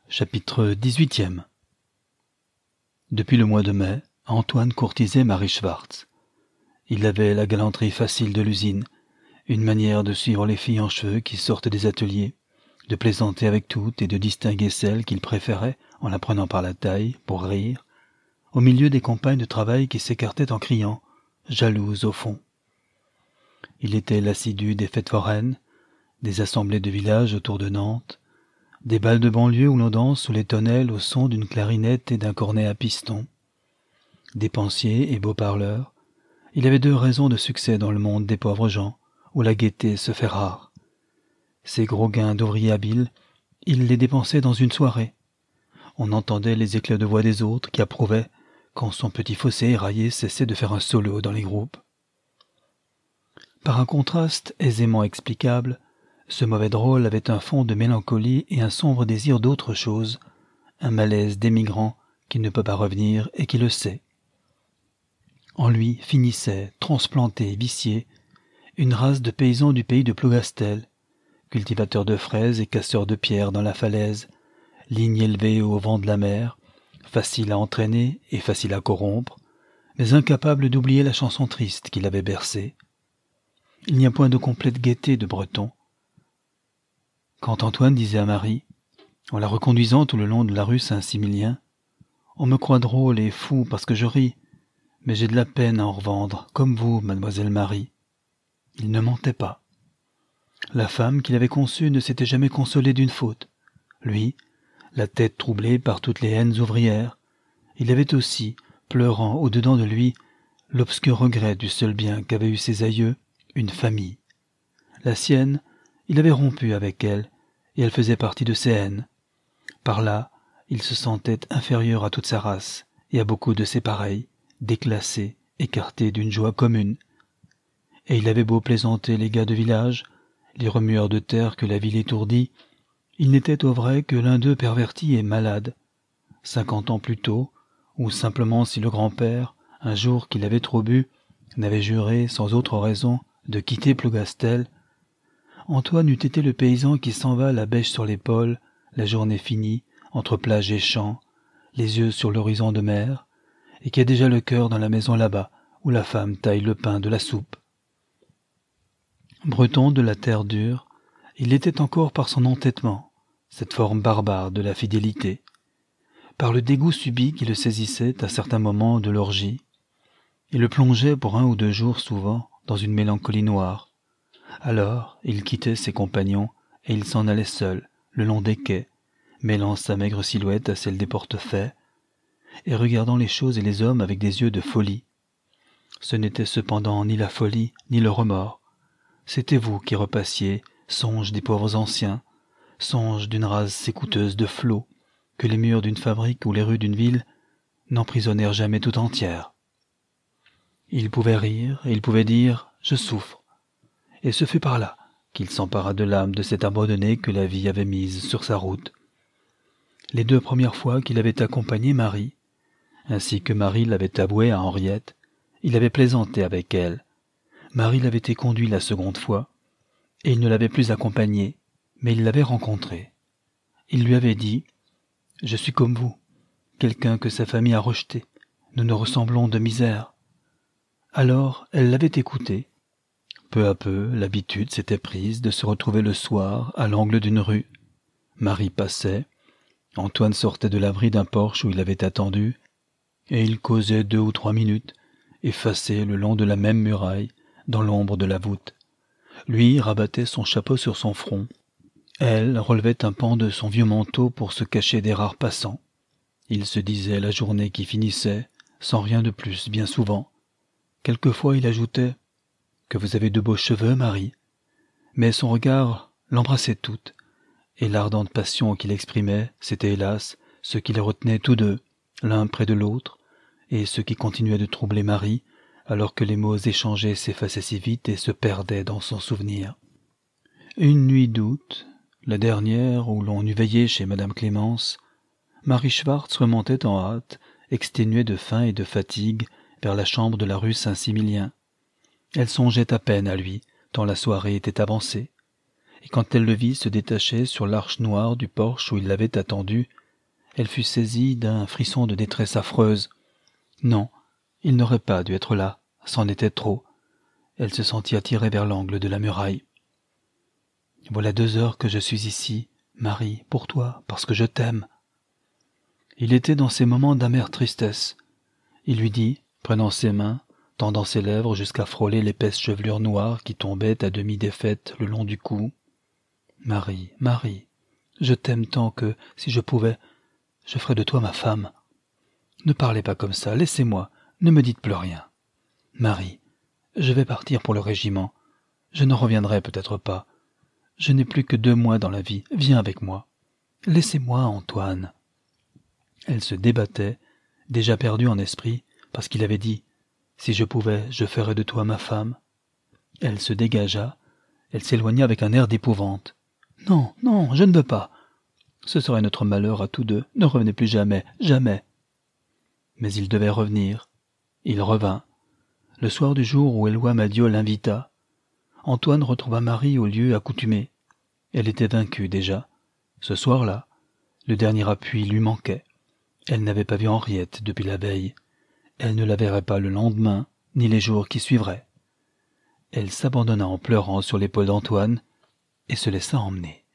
Chapitre 18. Depuis le mois de mai, Antoine courtisait Marie Schwartz. Il avait la galanterie facile de l'usine, une manière de suivre les filles en cheveux qui sortent des ateliers, de plaisanter avec toutes et de distinguer celle qu'il préférait en la prenant par la taille, pour rire, au milieu des compagnes de travail qui s'écartaient en criant, jalouses au fond. Il était l'assidu des fêtes foraines, des assemblées de village autour de Nantes, des bals de banlieue où l'on danse sous les tonnelles au son d'une clarinette et d'un cornet à piston. Dépensier et beau parleur, il avait 2 raisons de succès dans le monde des pauvres gens, où la gaieté se fait rare. Ses gros gains d'ouvrier habile, il les dépensait dans une soirée. On entendait les éclats de voix des autres qui approuvaient quand son petit fossé éraillé cessait de faire un solo dans les groupes. Par un contraste aisément explicable, ce mauvais drôle avait un fond de mélancolie et un sombre désir d'autre chose, un malaise d'émigrant qui ne peut pas revenir et qui le sait. En lui finissait, transplanté, vicié, une race de paysans du pays de Plougastel, cultivateurs de fraises et casseurs de pierres dans la falaise, ligne élevée au vent de la mer, facile à entraîner et facile à corrompre, mais incapable d'oublier la chanson triste qui l'avait bercé. Il n'y a point de complète gaieté de Breton. Quand Antoine disait à Marie, en la reconduisant tout le long de la rue Saint-Similien, « On me croit drôle et fou parce que je ris, mais j'ai de la peine à en revendre, comme vous, mademoiselle Marie. » Il ne mentait pas. La femme qu'il avait conçue ne s'était jamais consolée d'une faute. Lui, la tête troublée par toutes les haines ouvrières, il avait aussi, pleurant au-dedans de lui, l'obscur regret du seul bien qu'avaient eu ses aïeux, une famille. La sienne, il avait rompu avec elle, et elle faisait partie de ses haines. Par là, il se sentait inférieur à toute sa race, et à beaucoup de ses pareils, déclassés, écartés d'une joie commune. Et il avait beau plaisanter les gars de village, les remueurs de terre que la ville étourdit, il n'était au vrai que l'un d'eux perverti et malade. 50 ans plus tôt, ou simplement si le grand-père, un jour qu'il avait trop bu, n'avait juré, sans autre raison, de quitter Plougastel, Antoine eût été le paysan qui s'en va la bêche sur l'épaule, la journée finie, entre plage et champ, les yeux sur l'horizon de mer, et qui a déjà le cœur dans la maison là-bas, où la femme taille le pain de la soupe. Breton de la terre dure, il l'était encore par son entêtement, cette forme barbare de la fidélité, par le dégoût subit qui le saisissait à certains moments de l'orgie, et le plongeait pour 1 ou 2 jours souvent dans une mélancolie noire. Alors, il quittait ses compagnons et il s'en allait seul, le long des quais, mêlant sa maigre silhouette à celle des portefaix, et regardant les choses et les hommes avec des yeux de folie. Ce n'était cependant ni la folie, ni le remords. C'était vous qui repassiez, songe des pauvres anciens, songe d'une race s'écouteuse de flots, que les murs d'une fabrique ou les rues d'une ville n'emprisonnèrent jamais tout entière. Il pouvait rire et il pouvait dire « je souffre ». Et ce fut par là qu'il s'empara de l'âme de cet abandonné que la vie avait mise sur sa route. Les 2 premières fois qu'il avait accompagné Marie, ainsi que Marie l'avait avoué à Henriette, il avait plaisanté avec elle. Marie l'avait éconduit la seconde fois, et il ne l'avait plus accompagnée, mais il l'avait rencontrée. Il lui avait dit « Je suis comme vous, quelqu'un que sa famille a rejeté, nous nous ressemblons de misère. » Alors elle l'avait écouté. Peu à peu, l'habitude s'était prise de se retrouver le soir à l'angle d'une rue. Marie passait, Antoine sortait de l'abri d'un porche où il avait attendu, et ils causaient 2 ou 3 minutes, effacés le long de la même muraille, dans l'ombre de la voûte. Lui rabattait son chapeau sur son front. Elle relevait un pan de son vieux manteau pour se cacher des rares passants. Il se disait la journée qui finissait, sans rien de plus, bien souvent. Quelquefois il ajoutait « Que vous avez de beaux cheveux, Marie !» Mais son regard l'embrassait toute, et l'ardente passion qu'il exprimait, c'était hélas ce qui les retenait tous 2, l'un près de l'autre, et ce qui continuait de troubler Marie, alors que les mots échangés s'effaçaient si vite et se perdaient dans son souvenir. Une nuit d'août, la dernière où l'on eût veillé chez Madame Clémence, Marie Schwartz remontait en hâte, exténuée de faim et de fatigue, vers la chambre de la rue Saint-Similien. Elle songeait à peine à lui, tant la soirée était avancée, et quand elle le vit se détacher sur l'arche noire du porche où il l'avait attendu, Elle fut saisie d'un frisson de détresse affreuse. Non, il n'aurait pas dû être là, c'en était trop. Elle se sentit attirée vers l'angle de la muraille. « Voilà 2 heures que je suis ici, Marie, pour toi, parce que je t'aime. » Il était dans ces moments d'amère tristesse. Il lui dit, prenant ses mains, tendant ses lèvres jusqu'à frôler l'épaisse chevelure noire qui tombait à demi défaite le long du cou. « Marie, Marie, je t'aime tant que, si je pouvais, je ferais de toi ma femme. Ne parlez pas comme ça, laissez-moi, ne me dites plus rien. Marie, je vais partir pour le régiment. Je ne reviendrai peut-être pas. Je n'ai plus que 2 mois dans la vie, viens avec moi. Laissez-moi, Antoine. » Elle se débattait, déjà perdue en esprit, parce qu'il avait dit « Si je pouvais, je ferais de toi ma femme. » Elle se dégagea, elle s'éloigna avec un air d'épouvante. « Non, non, je ne veux pas. Ce serait notre malheur à tous deux, ne revenez plus jamais, jamais. » Mais il devait revenir. Il revint. Le soir du jour où Éloi Madiot l'invita, Antoine retrouva Marie au lieu accoutumé. Elle était vaincue déjà. Ce soir-là, le dernier appui lui manquait. Elle n'avait pas vu Henriette depuis la veille. Elle ne la verrait pas le lendemain, ni les jours qui suivraient. Elle s'abandonna en pleurant sur l'épaule d'Antoine et se laissa emmener.